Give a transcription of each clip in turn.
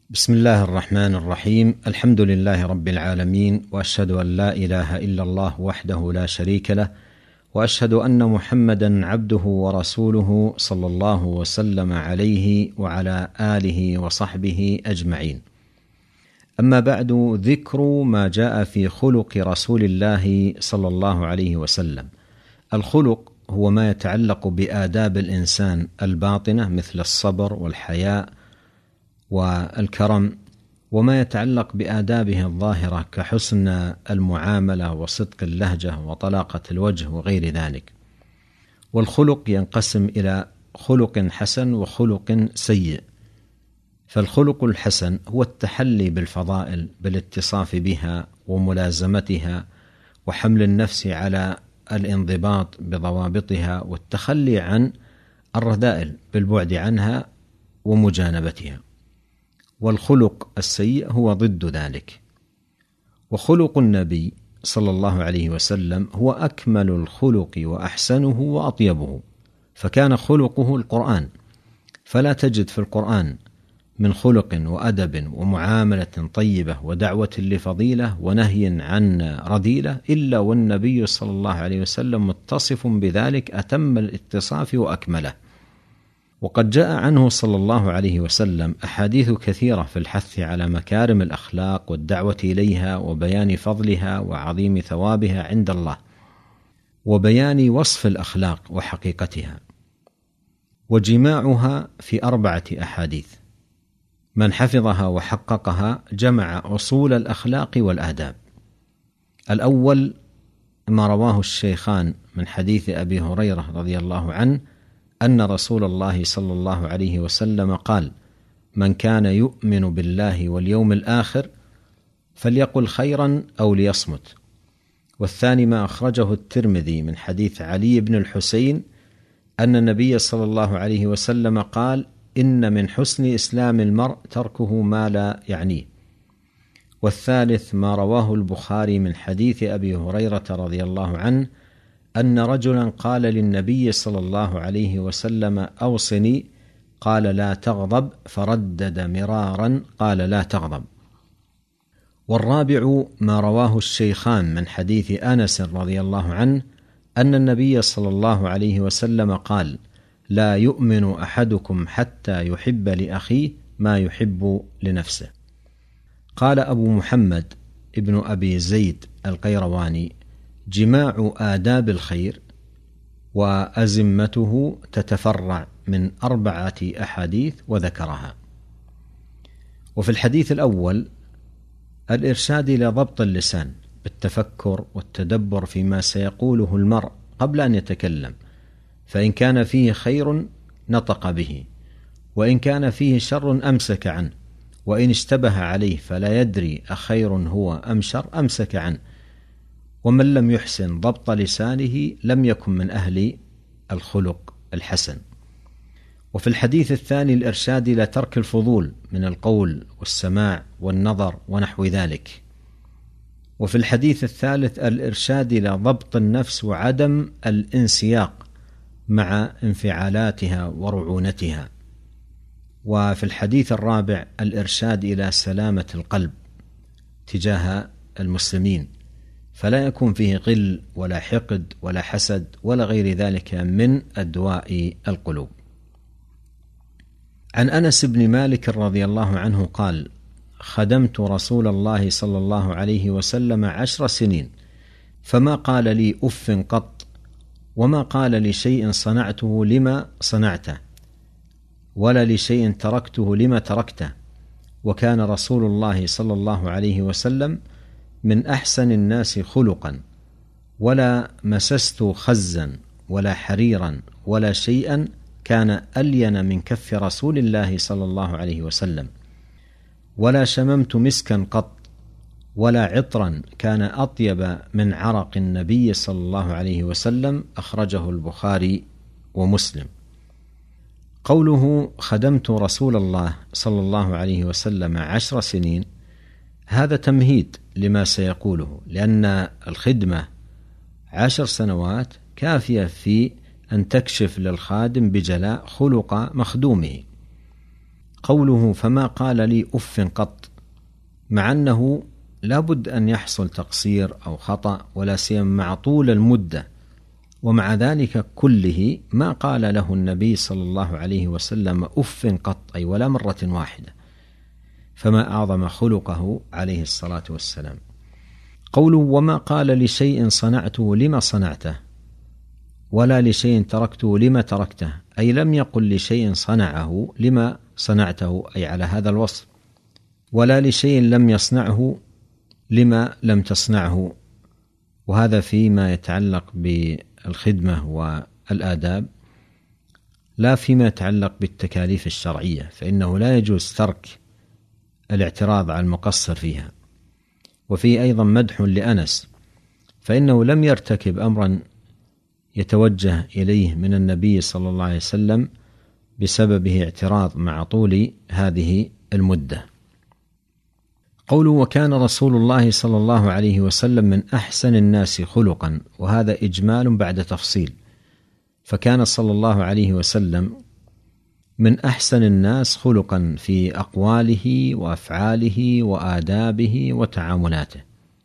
بسم الله الرحمن الرحيم. الحمد لله رب العالمين، وأشهد أن لا إله إلا الله وحده لا شريك له، وأشهد أن محمدا عبده ورسوله صلى الله وسلم عليه وعلى آله وصحبه أجمعين. أما بعد، ذكر ما جاء في خلق رسول الله صلى الله عليه وسلم. الخلق هو ما يتعلق بآداب الإنسان الباطنة مثل الصبر والحياء والكرم، وما يتعلق بآدابه الظاهرة كحسن المعاملة وصدق اللهجة وطلاقة الوجه وغير ذلك. والخلق ينقسم إلى خلق حسن وخلق سيء. فالخلق الحسن هو التحلي بالفضائل بالاتصاف بها وملازمتها، وحمل النفس على الانضباط بضوابطها، والتخلي عن الرذائل بالبعد عنها ومجانبتها. والخلق السيء هو ضد ذلك. وخلق النبي صلى الله عليه وسلم هو أكمل الخلق وأحسنه وأطيبه، فكان خلقه القرآن، فلا تجد في القرآن من خلق وأدب ومعاملة طيبة ودعوة لفضيلة ونهي عن رذيلة إلا والنبي صلى الله عليه وسلم متصف بذلك أتم الاتصاف وأكمله. وقد جاء عنه صلى الله عليه وسلم أحاديث كثيرة في الحث على مكارم الأخلاق والدعوة إليها وبيان فضلها وعظيم ثوابها عند الله، وبيان وصف الأخلاق وحقيقتها، وجماعها في 4 أحاديث. من حفظها وحققها جمع أصول الأخلاق والآداب. الأول ما رواه الشيخان من حديث أبي هريرة رضي الله عنه أن رسول الله صلى الله عليه وسلم قال: من كان يؤمن بالله واليوم الآخر فليقل خيرا أو ليصمت. والثاني ما أخرجه الترمذي من حديث علي بن الحسين أن النبي صلى الله عليه وسلم قال: إن من حسن إسلام المرء تركه ما لا يعنيه. والثالث ما رواه البخاري من حديث أبي هريرة رضي الله عنه أن رجلا قال للنبي صلى الله عليه وسلم: أوصني. قال: لا تغضب. فردد مرارا قال: لا تغضب. والرابع ما رواه الشيخان من حديث أنس رضي الله عنه أن النبي صلى الله عليه وسلم قال: لا يؤمن أحدكم حتى يحب لأخيه ما يحب لنفسه. قال أبو محمد ابن أبي زيد القيرواني: جماع آداب الخير وأزمته تتفرع من 4 أحاديث وذكرها. وفي الحديث الأول الإرشاد إلى ضبط اللسان بالتفكر والتدبر فيما سيقوله المرء قبل أن يتكلم، فإن كان فيه خير نطق به، وإن كان فيه شر أمسك عنه، وإن اشتبه عليه فلا يدري أخير هو أم شر أمسك عنه. ومن لم يحسن ضبط لسانه لم يكن من أهل الخلق الحسن. وفي الحديث الثاني الإرشاد إلى ترك الفضول من القول والسماع والنظر ونحو ذلك. وفي الحديث الثالث الإرشاد إلى ضبط النفس وعدم الانسياق مع انفعالاتها ورعونتها. وفي الحديث الرابع الإرشاد إلى سلامة القلب تجاه المسلمين، فلا يكون فيه غل ولا حقد ولا حسد ولا غير ذلك من أدواء القلوب. عن أنس بن مالك رضي الله عنه قال: خدمت رسول الله صلى الله عليه وسلم 10 سنين، فما قال لي أف قط، وما قال لشيء صنعته لما صنعته، ولا لشيء تركته لما تركته. وكان رسول الله صلى الله عليه وسلم من أحسن الناس خلقا، ولا مسست خزا ولا حريرا ولا شيئا كان ألين من كف رسول الله صلى الله عليه وسلم، ولا شممت مسكا قط، ولا عطرا كان أطيب من عرق النبي صلى الله عليه وسلم. أخرجه البخاري ومسلم. قوله خدمت رسول الله صلى الله عليه وسلم 10 سنين هذا تمهيد لما سيقوله، لأن الخدمة 10 سنوات كافية في أن تكشف للخادم بجلاء خلق مخدومه. قوله فما قال لي أف قط، مع أنه لا بد أن يحصل تقصير أو خطأ، ولا سيما مع طول المدة، ومع ذلك كله ما قال له النبي صلى الله عليه وسلم أف قط، أي ولا مرة واحدة، فما أعظم خلقه عليه الصلاة والسلام. قوله وما قال لشيء صنعته لما صنعته، ولا لشيء تركته لما تركته، أي لم يقل لشيء صنعه لما صنعته، أي على هذا الوصف، ولا لشيء لم يصنعه لما لم تصنعه. وهذا فيما يتعلق بالخدمة والآداب، لا فيما يتعلق بالتكاليف الشرعية، فإنه لا يجوز ترك الاعتراض على المقصر فيها. وفيه أيضا مدح لأنس، فإنه لم يرتكب أمرا يتوجه إليه من النبي صلى الله عليه وسلم بسببه اعتراض مع طول هذه المدة. قوله وكان رسول الله صلى الله عليه وسلم من أحسن الناس خلقا، وهذا إجمال بعد تفصيل، فكان صلى الله عليه وسلم من أحسن الناس خلقا في أقواله وأفعاله وآدابه وتعاملاته.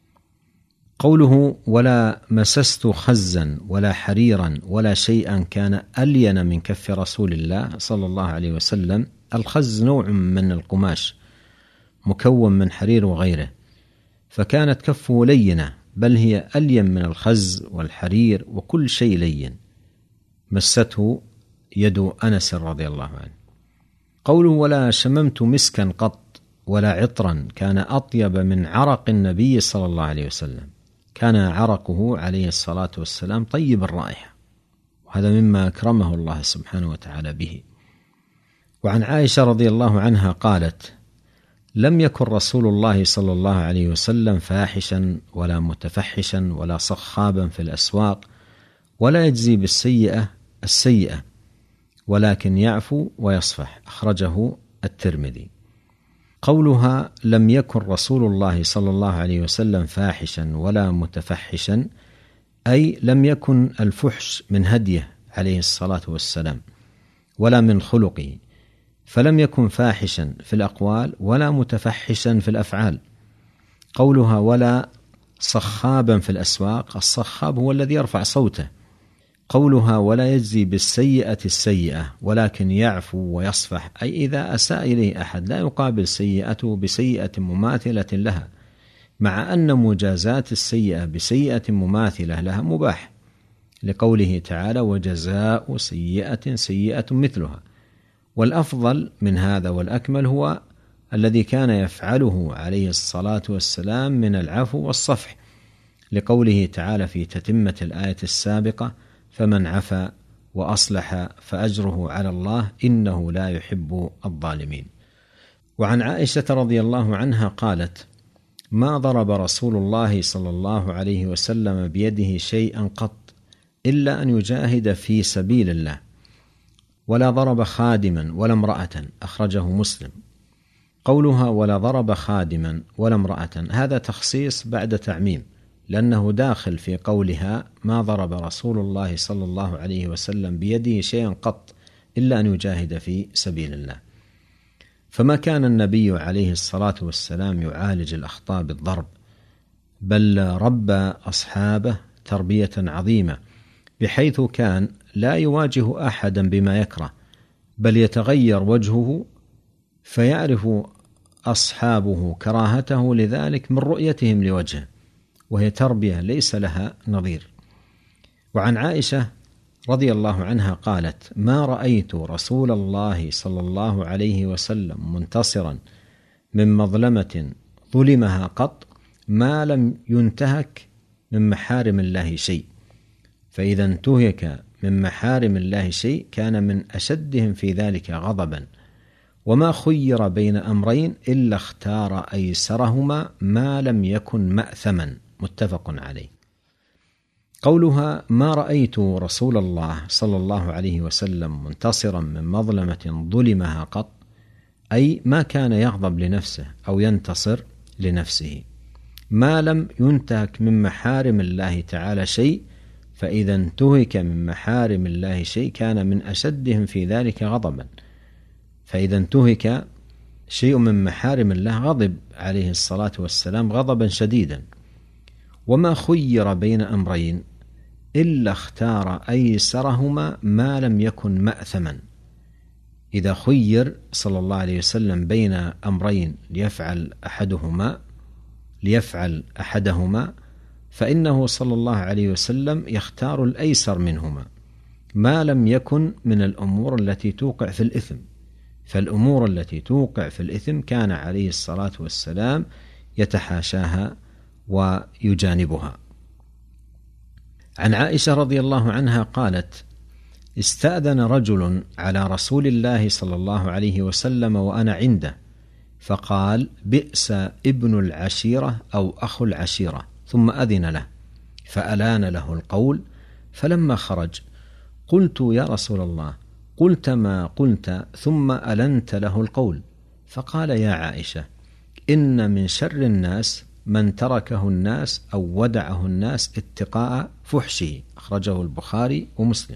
قوله ولا مسست خزا ولا حريرا ولا شيئا كان ألين من كف رسول الله صلى الله عليه وسلم. الخز نوع من القماش مكون من حرير وغيره، فكانت كفه لينة، بل هي ألين من الخز والحرير وكل شيء لين مسته يد أنس رضي الله عنه. قوله ولا شممت مسكا قط ولا عطرا كان أطيب من عرق النبي صلى الله عليه وسلم. كان عرقه عليه الصلاة والسلام طيب الرائحة، وهذا مما أكرمه الله سبحانه وتعالى به. وعن عائشة رضي الله عنها قالت لم يكن رسول الله صلى الله عليه وسلم فاحشا ولا متفحشا ولا صخابا في الأسواق، ولا يجزي بالسيئة السيئة، ولكن يعفو ويصفح. أخرجه الترمذي. قولها لم يكن رسول الله صلى الله عليه وسلم فاحشا ولا متفحشا، أي لم يكن الفحش من هديه عليه الصلاة والسلام ولا من خلقه، فلم يكن فاحشا في الأقوال ولا متفحشا في الأفعال. قولها ولا صخابا في الأسواق، الصخاب هو الذي يرفع صوته. قولها ولا يجزي بالسيئة السيئة ولكن يعفو ويصفح، أي إذا أساء إليه أحد لا يقابل سيئته بسيئة مماثلة لها، مع أن مجازاة السيئة بسيئة مماثلة لها مباح، لقوله تعالى وجزاء سيئة سيئة مثلها. والأفضل من هذا والأكمل هو الذي كان يفعله عليه الصلاة والسلام من العفو والصفح، لقوله تعالى في تتمة الآية السابقة فمن عفا وأصلح فأجره على الله إنه لا يحب الظالمين. وعن عائشة رضي الله عنها قالت ما ضرب رسول الله صلى الله عليه وسلم بيده شيئا قط إلا أن يجاهد في سبيل الله، ولا ضرب خادما ولا امرأة. أخرجه مسلم. قولها ولا ضرب خادما ولا امرأة هذا تخصيص بعد تعميم، لأنه داخل في قولها ما ضرب رسول الله صلى الله عليه وسلم بيده شيئا قط إلا أن يجاهد في سبيل الله. فما كان النبي عليه الصلاة والسلام يعالج الأخطاء بالضرب، بل ربى أصحابه تربية عظيمة، بحيث كان لا يواجه أحدا بما يكره، بل يتغير وجهه فيعرف أصحابه كراهته لذلك من رؤيتهم لوجهه، وهي تربية ليس لها نظير. وعن عائشة رضي الله عنها قالت ما رأيت رسول الله صلى الله عليه وسلم منتصرا من مظلمة ظلمها قط ما لم ينتهك من محارم الله شيء، فإذا انتهك من محارم الله شيء كان من أشدهم في ذلك غضبا، وما خير بين أمرين إلا اختار أيسرهما ما لم يكن مأثما. متفق عليه. قولها ما رأيت رسول الله صلى الله عليه وسلم منتصرا من مظلمة ظلمها قط، أي ما كان يغضب لنفسه أو ينتصر لنفسه، ما لم ينتهك من محارم الله تعالى شيء، فإذا انتهك من محارم الله شيء كان من أشدهم في ذلك غضبا، فإذا انتهك شيء من محارم الله غضب عليه الصلاة والسلام غضبا شديدا. وما خير بين أمرين إلا اختار أيسرهما ما لم يكن مأثما. إذا خير صلى الله عليه وسلم بين أمرين ليفعل أحدهما فإنه صلى الله عليه وسلم يختار الأيسر منهما ما لم يكن من الأمور التي توقع في الإثم. فالأمور التي توقع في الإثم كان عليه الصلاة والسلام يتحاشاها ويجانبها. عن عائشة رضي الله عنها قالت: استأذن رجل على رسول الله صلى الله عليه وسلم وأنا عنده فقال: بئس ابن العشيرة أو أخو العشيرة، ثم أذن له فألان له القول. فلما خرج قلت: يا رسول الله، قلت ما قلت ثم ألنت له القول. فقال: يا عائشة، إن من شر الناس من تركه الناس أو ودعه الناس اتقاء فحشه. أخرجه البخاري ومسلم.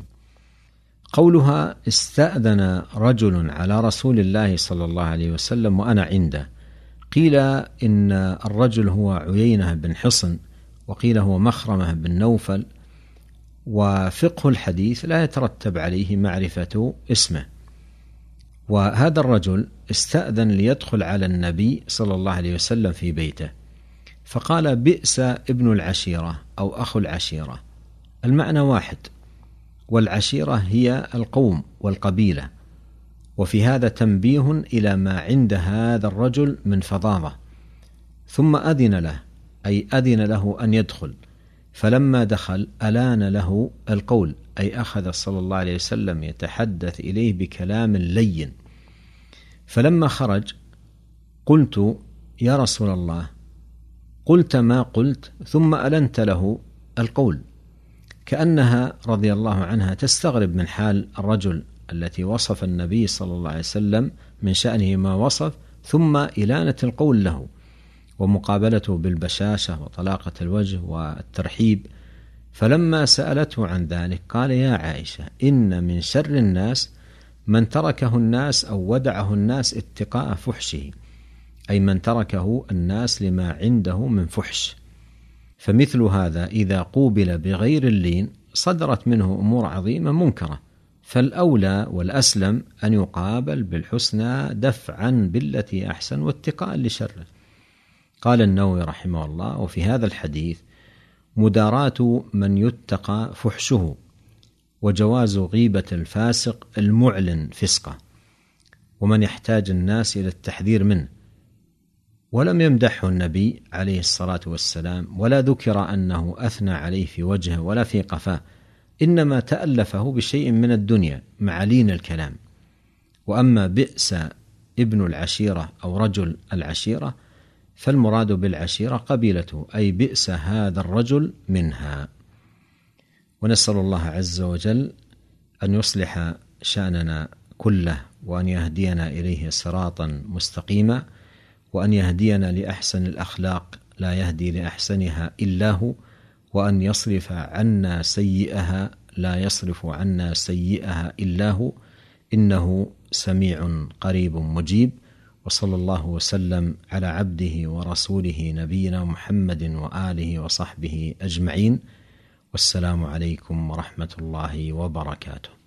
قولها استأذن رجل على رسول الله صلى الله عليه وسلم وأنا عنده، قيل إن الرجل هو عيينة بن حصن، وقيل هو مخرمة بن نوفل. وفقه الحديث لا يترتب عليه معرفة اسمه. وهذا الرجل استأذن ليدخل على النبي صلى الله عليه وسلم في بيته، فقال: بئس ابن العشيرة أو أخو العشيرة. المعنى واحد، والعشيرة هي القوم والقبيلة. وفي هذا تنبيه إلى ما عند هذا الرجل من فظاظة. ثم أذن له، أي أذن له أن يدخل. فلما دخل ألان له القول، أي أخذ صلى الله عليه وسلم يتحدث إليه بكلام لين. فلما خرج قلت: يا رسول الله، قلت ما قلت ثم ألنت له القول. كأنها رضي الله عنها تستغرب من حال الرجل التي وصف النبي صلى الله عليه وسلم من شأنه ما وصف، ثم إلانة القول له ومقابلته بالبشاشة وطلاقة الوجه والترحيب. فلما سألته عن ذلك قال: يا عائشة، إن من شر الناس من تركه الناس أو ودعه الناس اتقاء فحشه، أي من تركه الناس لما عنده من فحش. فمثل هذا إذا قوبل بغير اللين صدرت منه أمور عظيمة منكرة، فالأولى والأسلم أن يقابل بالحسنى دفعا بالتي أحسن واتقاء لشره. قال النووي رحمه الله: وفي هذا الحديث مداراة من يتقى فحشه، وجواز غيبة الفاسق المعلن فسقه، ومن يحتاج الناس إلى التحذير منه. ولم يمدحه النبي عليه الصلاة والسلام، ولا ذكر أنه أثنى عليه في وجهه ولا في قفاه، إنما تألفه بشيء من الدنيا مع لين الكلام. وأما بئس ابن العشيرة أو رجل العشيرة فالمراد بالعشيرة قبيلته، أي بئس هذا الرجل منها. ونسأل الله عز وجل أن يصلح شأننا كله، وأن يهدينا إليه صراطا مستقيما، وأن يهدينا لأحسن الأخلاق لا يهدي لأحسنها إلا هو، وأن يصرف عنا سيئها لا يصرف عنا سيئها إلا هو، إنه سميع قريب مجيب. وصلى الله وسلم على عبده ورسوله نبينا محمد وآله وصحبه أجمعين، والسلام عليكم ورحمة الله وبركاته.